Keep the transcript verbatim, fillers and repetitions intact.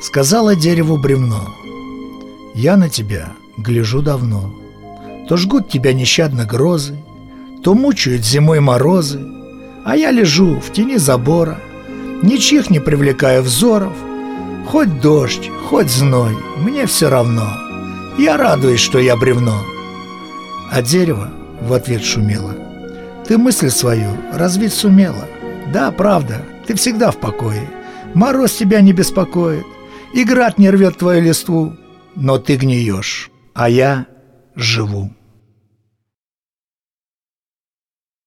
Сказала дереву бревно: «Я на тебя гляжу давно. То жгут тебя нещадно грозы, то мучают зимой морозы, а я лежу в тени забора, ничьих не привлекая взоров. Хоть дождь, хоть зной, мне все равно, я радуюсь, что я бревно». А дерево в ответ шумело: «Ты мысль свою развить сумела. Да, правда, ты всегда в покое, мороз тебя не беспокоит, и град не рвет твою листву, но ты гниешь, а я живу».